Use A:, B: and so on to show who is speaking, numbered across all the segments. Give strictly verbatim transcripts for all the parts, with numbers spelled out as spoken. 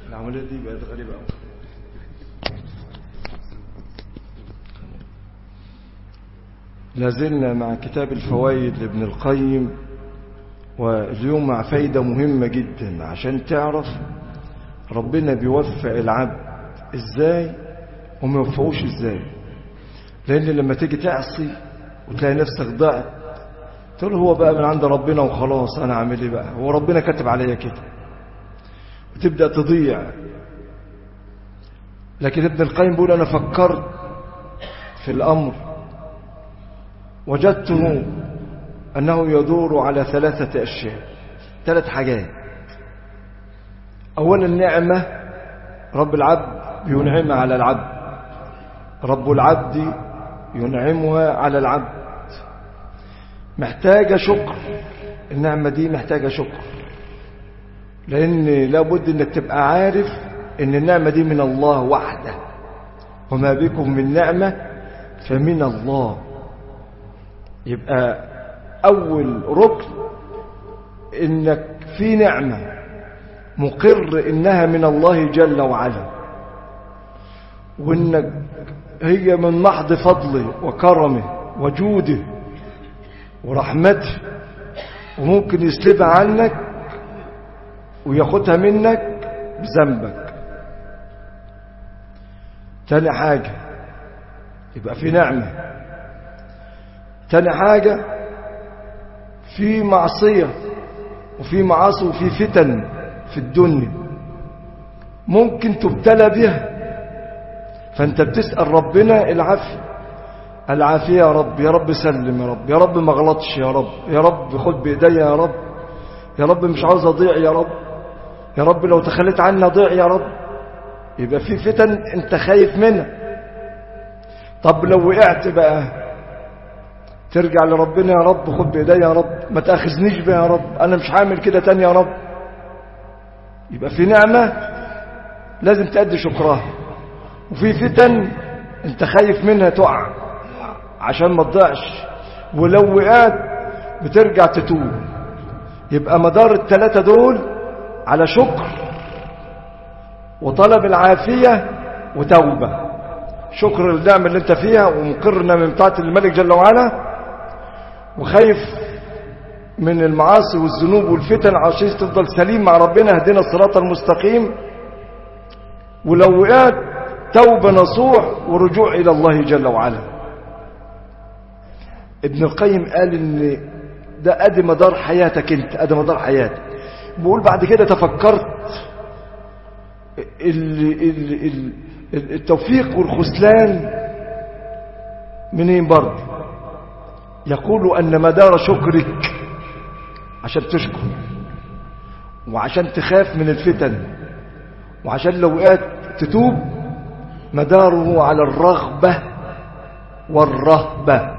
A: العملية دي بقت غريبة أوي. لازلنا مع كتاب الفوائد لابن القيم، واليوم مع فايدة مهمة جدا عشان تعرف ربنا بيوفق العبد ازاي وما يوفقوش ازاي. لان لما تيجي تعصي وتلاقي نفسك ضعت تقول هو بقى من عند ربنا وخلاص، انا عامل ايه بقى، هو ربنا كاتب عليا كده، وتبدأ تضيع. لكن ابن القيم بيقول انا فكرت في الامر وجدته أنه يدور على ثلاثة أشياء، ثلاث حاجات. أولا النعمة، رب العبد ينعمها على العبد، رب العبد ينعمها على العبد. محتاجة شكر، النعمة دي محتاجة شكر، لأن لابد أنك تبقى عارف أن النعمة دي من الله وحده، وما بكم من نعمة فمن الله. يبقى أول ركن إنك في نعمة مقر إنها من الله جل وعلا، وإنك هي من محض فضله وكرمه وجوده ورحمته، وممكن يسلبها عنك وياخدها منك بذنبك. تاني حاجة يبقى في نعمة. تاني حاجة في معصية وفي معاصي وفي فتن في الدنيا ممكن تبتلى بها، فانت بتسأل ربنا العافية، العافية يا رب، يا رب سلم، يا رب، يا رب ما غلطش، يا رب، يا رب خد بإيديا، يا رب، يا رب مش عاوز أضيع، يا رب، يا رب لو تخليت عني أضيع، يا رب. يبقى في فتن انت خايف منها. طب لو وقعت بقى ترجع لربنا، يا رب خد بإيديا، يا رب ما تأخذنيش بها، يا رب أنا مش هعمل كده تاني، يا رب. يبقى في نعمة لازم تأدي شكرها، وفي فتن انت خايف منها تقع عشان ما تضيعش، ولو وقعت بترجع تتوب. يبقى مدار الثلاثة دول على شكر وطلب العافية وتوبة. شكر النعمة اللي انت فيها ومقرنا من بتاعة الملك جل وعلا، وخايف من المعاصي والذنوب والفتن عشان تفضل سليم مع ربنا، اهدنا الصراط المستقيم. ولو وقعت توبة نصوح ورجوع إلى الله جل وعلا. ابن القيم قال ان ده ادي مدار حياتك، انت ادي مدار حياتك. بقول بعد كده تفكرت التوفيق والخذلان منين برضه؟ يقول أن مدار شكرك عشان تشكر، وعشان تخاف من الفتن، وعشان لو وقعت تتوب، مداره على الرغبة والرهبة.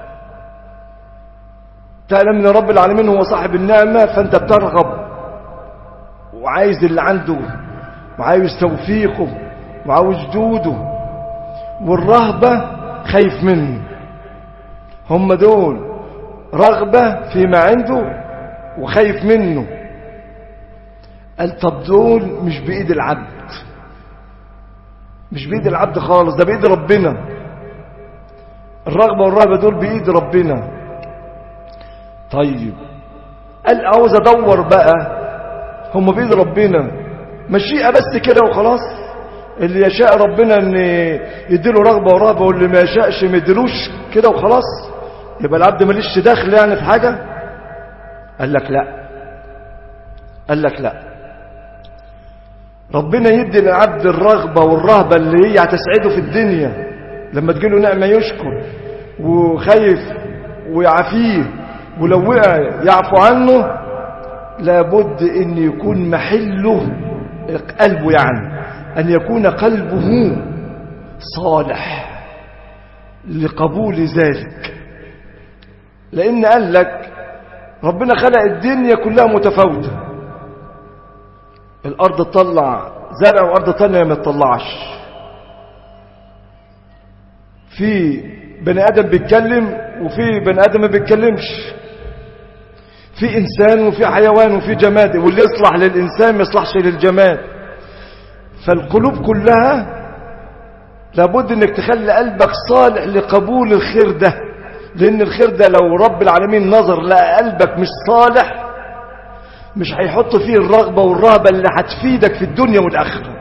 A: تعلم ان رب العالمين هو صاحب النعمة، فانت بترغب وعايز اللي عنده، وعايز توفيقه، وعاوز جوده. والرهبة خايف منه. هم دول رغبة فيما عنده وخايف منه. قال طب دول مش بإيد العبد، مش بإيد العبد خالص، ده بإيد ربنا. الرغبة والرهبة دول بإيد ربنا. طيب قال عاوز أدور بقى، هم بإيد ربنا، مشيئة بس كده وخلاص. اللي يشاء ربنا ان يديله رغبة ورهبة، واللي ما يشاءش ما يديلوش كده وخلاص، يبقى العبد ماليش داخل يعني في حاجة. قال لك لا، قال لك لا، ربنا يدي للعبد الرغبة والرهبة اللي هي هتسعده في الدنيا، لما تجيله نعمة يشكر وخايف ويعافيه، ولو وقع يعفو عنه. لابد ان يكون محله قلبه، يعني أن يكون قلبه صالح لقبول ذلك. لأن قال لك ربنا خلق الدنيا كلها متفاوتة، الأرض تطلع زرع وأرض تانية ما تطلعش. في بني آدم بيتكلم وفي بني آدم ما بيتكلمش، في إنسان وفي حيوان وفي جماد، واللي يصلح للإنسان ما يصلحش للجماد. فالقلوب كلها لابد انك تخلي قلبك صالح لقبول الخير ده، لان الخير ده لو رب العالمين نظر لقى قلبك مش صالح مش هيحط فيه الرغبة والرهبة اللي هتفيدك في الدنيا والآخرة.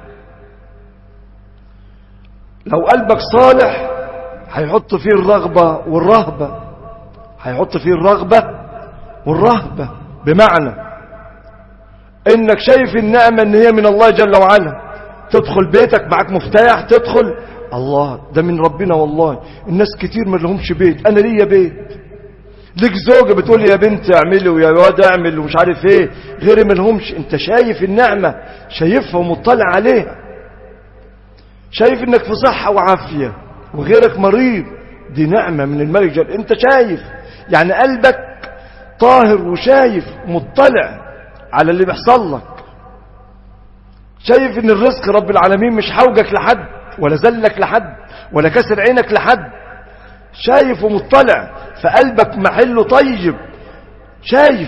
A: لو قلبك صالح هيحط فيه الرغبة والرهبة، هيحط فيه الرغبة والرهبة، بمعنى انك شايف النعمة ان هي من الله جل وعلا. تدخل بيتك معك مفتاح، تدخل الله ده من ربنا، والله الناس كتير ما لهمش بيت، انا ليا بيت. ليك زوجة بتقول يا بنت اعملي ويا واد اعمل ومش عارف ايه، غيري ما لهمش. انت شايف النعمة، شايفها ومطلع عليها، شايف انك في صحة وعافية وغيرك مريض، دي نعمة من الملك جل. انت شايف يعني قلبك طاهر وشايف مطلع على اللي بيحصل لك، شايف ان الرزق رب العالمين مش حوجك لحد ولا زلك لحد ولا كسر عينك لحد، شايف ومطلع، فقلبك محله طيب، شايف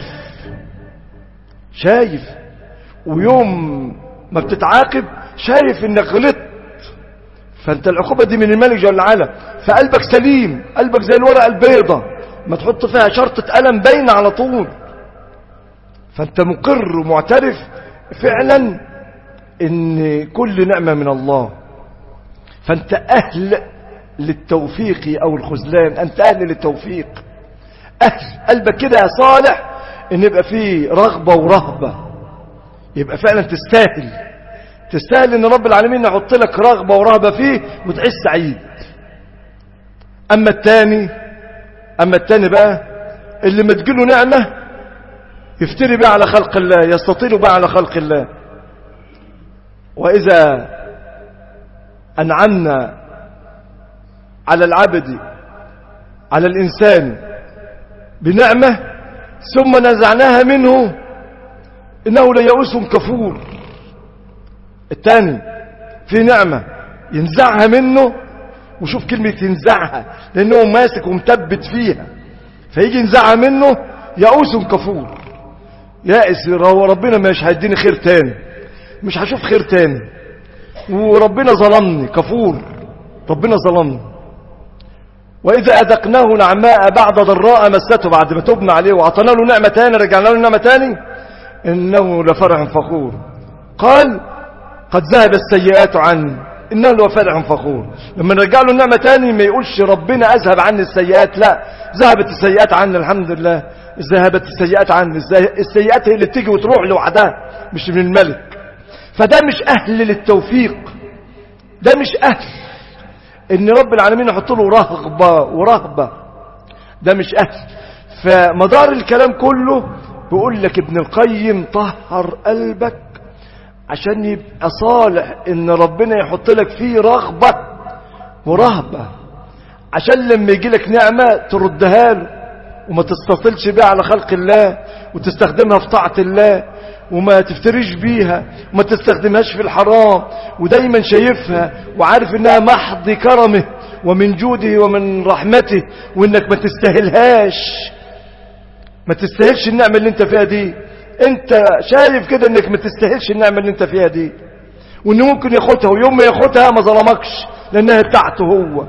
A: شايف ويوم ما بتتعاقب شايف انك غلطت، فانت العقوبة دي من الملك جل وعلا، فقلبك سليم، قلبك زي الورقة البيضة ما تحط فيها شرطة قلم باينة على طول. فانت مقر ومعترف فعلا ان كل نعمة من الله، فانت اهل للتوفيق او الخذلان، انت اهل للتوفيق، اهل قلبك كده يا صالح ان يبقى فيه رغبة ورهبة، يبقى فعلا تستاهل تستاهل ان رب العالمين يحط لك رغبة ورهبة فيه وتعيش سعيد. اما التاني اما التاني بقى اللي ما تجيله نعمة يفتري بقى على خلق الله، يستطيل بقى على خلق الله. وإذا أنعمنا على العبد على الإنسان بنعمة ثم نزعناها منه إنه ليئوس كفور. الثاني في نعمة ينزعها منه، وشوف كلمة ينزعها لأنه ماسك ومثبت فيها، فيجي ينزعها منه يئوس كفور، يائس، ربنا مش هيديني خير تاني، مش هشوف خير تاني، وربنا ظلمني، كفور، ربنا ظلمني. وإذا أذقناه نعماء بعد ضراء مسته، بعد ما تبنى عليه وعطنا له نعمة تاني رجعنا له نعمة تاني إنه لفرح فخور. قال قد ذهب السيئات عني إنه لفرح فخور. لما نرجع له النعمة تاني ما يقولش ربنا أذهب عني السيئات، لا، ذهبت السيئات عني الحمد لله، ذهبت السيئات عني. السيئات هي اللي بتيجي وتروح لوحدها مش من الملك. فده مش أهل للتوفيق، ده مش أهل إن رب العالمين يحط له رغبة ورهبة، ده مش أهل. فمدار الكلام كله بيقول لك ابن القيم طهر قلبك عشان يبقى صالح إن ربنا يحط لك فيه رغبة ورهبة، عشان لما يجي لك نعمة تردها له وما تستطلش بيها على خلق الله، وتستخدمها في طاعة الله، وما تفتريش بيها، وما تستخدمهاش في الحرام، ودايما شايفها وعارف انها محض كرمه ومن جوده ومن رحمته، وانك ما تستاهلهاش، ما تستاهلش النعمة اللي انت فيها دي. انت شايف كده انك ما تستاهلش النعمة اللي انت فيها دي، وانه ممكن ياخدها، ويوم ما ياخدها ما ظلمكش لانها بتاعته هو.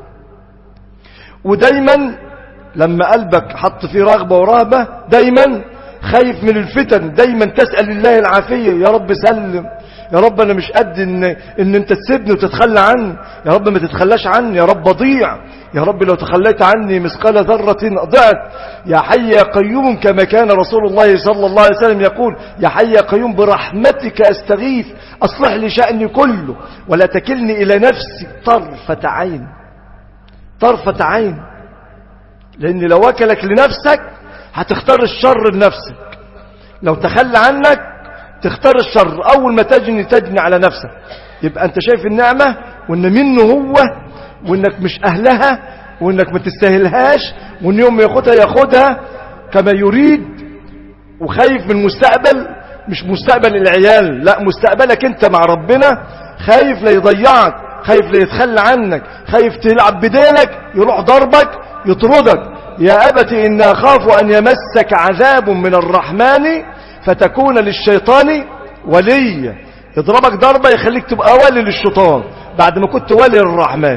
A: ودايما لما قلبك حط فيه رغبة ورهبة دايما خايف من الفتن، دايما تسأل الله العافية، يا رب سلم، يا رب انا مش قد ان, إن انت تسيبني وتتخلى عني، يا رب ما تتخلاش عني، يا رب اضيع، يا رب لو تخليت عني مثقال ذرة ضعت. يا حي يا قيوم، كما كان رسول الله صلى الله عليه وسلم يقول يا حي يا قيوم برحمتك استغيث اصلح لي شأني كله ولا تكلني الى نفسي طرفة عين، طرفة عين. لان لو وكلك لنفسك هتختار الشر لنفسك، لو تخلى عنك تختار الشر، اول ما تجني تجني على نفسك. يبقى انت شايف النعمة وان منه هو، وانك مش اهلها، وانك ما تستاهلهاش، وان يوم ما ياخدها ياخدها كما يريد، وخايف من المستقبل، مش مستقبل العيال، لا مستقبلك انت مع ربنا، خايف لا يضيعك، خايف لا يتخلى عنك، خايف تلعب بدينك يروح ضربك يطردك. يا أبت إن أخاف أن يمسك عذاب من الرحمن فتكون للشيطان وليا. يضربك ضربة يخليك تبقى ولي للشيطان بعد ما كنت ولي للرحمن.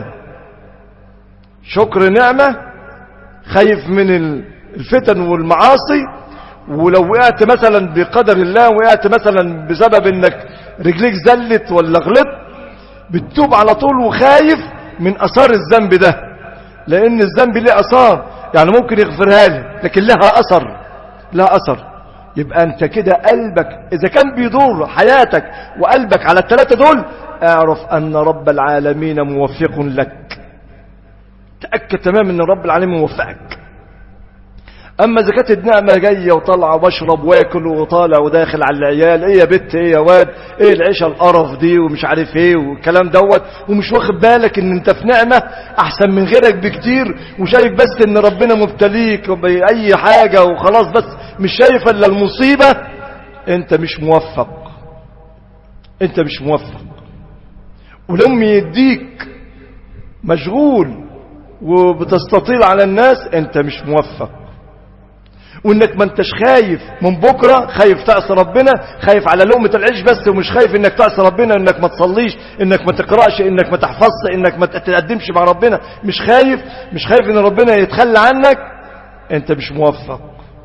A: شكر نعمة، خايف من الفتن والمعاصي، ولو وقعت مثلا بقدر الله، وقعت مثلا بسبب انك رجليك زلت ولا غلط، بتتوب على طول وخايف من اثار الذنب ده، لان الذنب ليه اثار، يعني ممكن يغفرها لي لكن لها اثر، لها اثر. يبقى انت كده قلبك اذا كان بيدور حياتك وقلبك على الثلاثة دول، اعرف ان رب العالمين موفق لك، تأكد تمام ان رب العالمين موفقك. اما اذا كانت النعمه جايه وطالعه وبشرب واكل وطالع وداخل على العيال، ايه يا بت، ايه يا واد، ايه العيشه القرف دي ومش عارف ايه والكلام دوت، ومش واخد بالك ان انت في نعمه احسن من غيرك بكتير، وشايف بس ان ربنا مبتليك باي حاجه وخلاص، بس مش شايف الا المصيبه، انت مش موفق، انت مش موفق. ولما يديك مشغول وبتستطيل على الناس، انت مش موفق. وانك ما انتش خايف من بكرة، خايف تعصي ربنا، خايف على لقمة العيش بس، ومش خايف انك تعصي ربنا، انك ما تصليش، انك ما تقرأش، انك ما تحفظش، انك ما تتقدمش مع ربنا، مش خايف، مش خايف ان ربنا يتخلى عنك، انت مش موفق.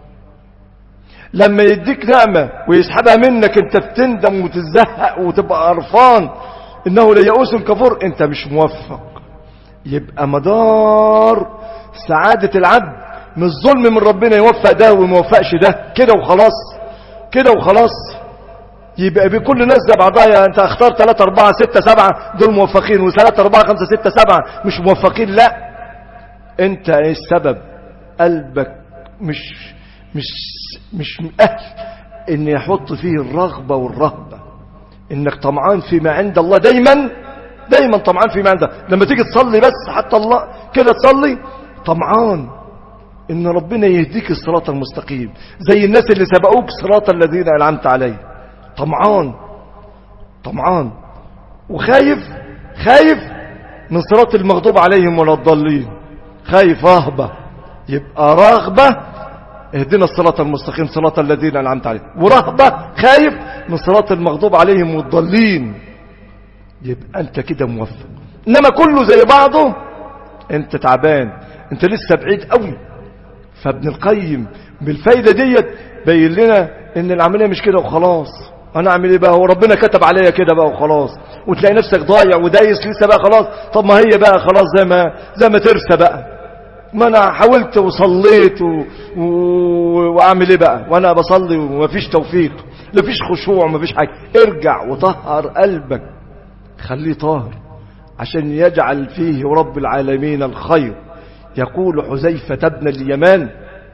A: لما يديك نعمة ويسحبها منك، انت بتندم وتزهق وتبقى قرفان، انه ليئوس كفور، انت مش موفق. يبقى مدار سعادة العبد مش ظلم من ربنا يوفق ده وما يوفقش ده، كده وخلاص، كده وخلاص. يبقى بكل الناس زي بعضها، انت اختار ثلاثة أربعة ستة سبعة دول موفقين، وثلاثة أربعة خمسة ستة سبعة مش موفقين، لا، انت ايه السبب؟ قلبك مش مش مش أهل ان يحط فيه الرغبة والرهبة، انك طمعان فيما عند الله، دايما دايما طمعان فيما عنده. لما تيجي تصلي بس حتى الله كده تصلي طمعان ان ربنا يهديك الصراط المستقيم زي الناس اللي سبقوك صراط الذين انعمت عليهم، طمعان طمعان وخايف، خايف من صراط المغضوب عليهم ولا الضالين، خايف رهبة. يبقى رغبة اهدنا الصراط المستقيم صراط الذين انعمت عليهم، ورهبة خايف من صراط المغضوب عليهم والضالين، يبقى انت كده موفق. انما كله زي بعضه انت تعبان، انت لسه بعيد قوي. فابن القيم بالفايدة ديت بين لنا ان العملية مش كده وخلاص، انا اعمل ايه بقى، هو ربنا كتب عليا كده بقى وخلاص، وتلاقي نفسك ضايع ودايس لسه بقى خلاص. طب ما هي بقى خلاص زي ما زي ما ترسى بقى، ما انا حاولت وصليت و... و... واعمل ايه بقى وانا بصلي ومفيش توفيق، مفيش خشوع، مفيش حاجة. ارجع وطهر قلبك، خليه طاهر عشان يجعل فيه رب العالمين الخير. يقول حذيفة بن اليمان: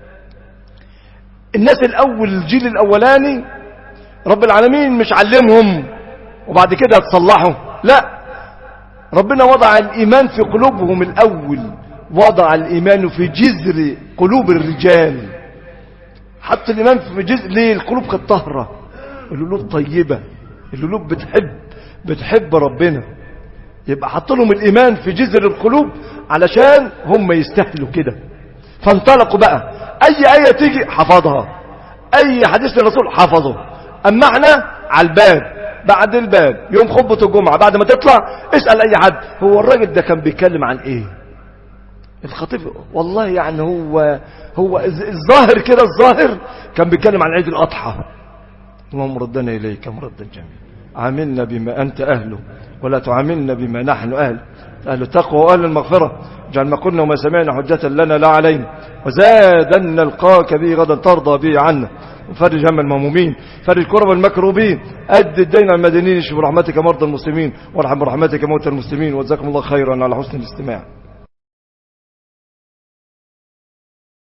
A: الناس الاول، الجيل الاولاني رب العالمين مش علمهم وبعد كده تصلحوا، لا، ربنا وضع الايمان في قلوبهم الاول، وضع الايمان في جذر قلوب الرجال، حط الايمان في جذر. ليه؟ القلوب كانت طاهره، القلوب طيبه، القلوب بتحب بتحب ربنا، يبقى حط لهم الايمان في جذر القلوب علشان هم يستاهلوا كده. فانطلقوا بقى، اي ايه تيجي حفظها، اي حديث للرسول حفظه. اما احنا على الباب، بعد الباب يوم خطبه الجمعه بعد ما تطلع اسال اي حد، هو الراجل ده كان بيتكلم عن ايه؟ الخطيب والله يعني هو هو الظاهر كده، الظاهر كان بيتكلم عن عيد الاضحى. اللهم ردنا اليك مردا جميلا، عاملنا بما انت اهله ولا تعاملنا بما نحن اهل، اهل التقوى واهل المغفره. اجعل ما قلنا وما سمعنا حجة لنا لا علينا، وزادن نلقاك به غدا ترضى به عنا، وفرج هم المهمومين، فرج كرب المكروبين، أد الدين عن المدينين، اشف برحمتك مرضى المسلمين، وارحم برحمتك موتى المسلمين. وجزاكم الله خيرا على حسن الاستماع.